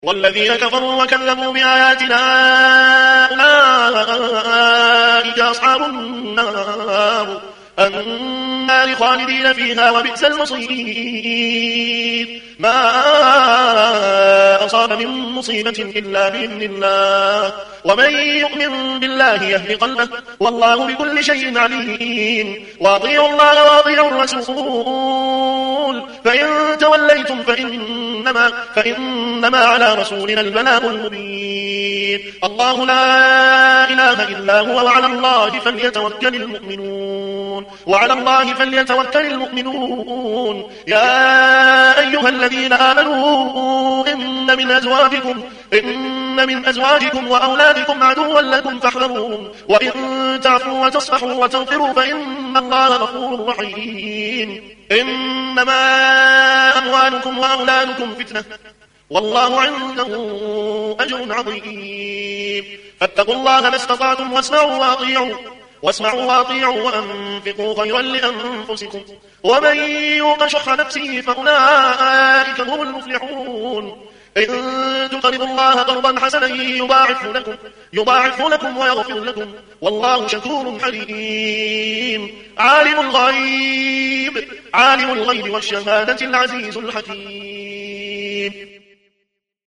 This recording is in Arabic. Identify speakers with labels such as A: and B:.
A: والذين كفروا وكذبوا بآياتنا أولئك أصحاب النار خالدين فيها وبئس المصير. ما أصاب من مصيبة إلا بإذن الله ومن يؤمن بالله يهد قلبه والله بكل شيء عليم. وأطيعوا الله وأطيعوا الرسول فإن توليتم فإنما على رسولنا البلاغ المبين. الله لا إله إلا هو وعلى الله فليتوكل المؤمنون. يا أيها الذين آمنوا إن من أزواجكم وأولادكم عدوا لكم فاحذروهم وإن تعفوا وتصفحوا وتغفروا فإن الله غفور رحيم. إنما أموالكم وأولادكم فتنة والله عنده أجر عظيم. فاتقوا الله ما استطعتم واسمعوا وأطيعوا وأنفقوا خيرا لأنفسكم ومن يوق شح نفسه فأولئك هم المفلحون. إن تقرضوا الله قرضا حسنا يضاعف لكم ويغفر لكم والله شكور حليم. عالم الغيب والشهادة العزيز الحكيم.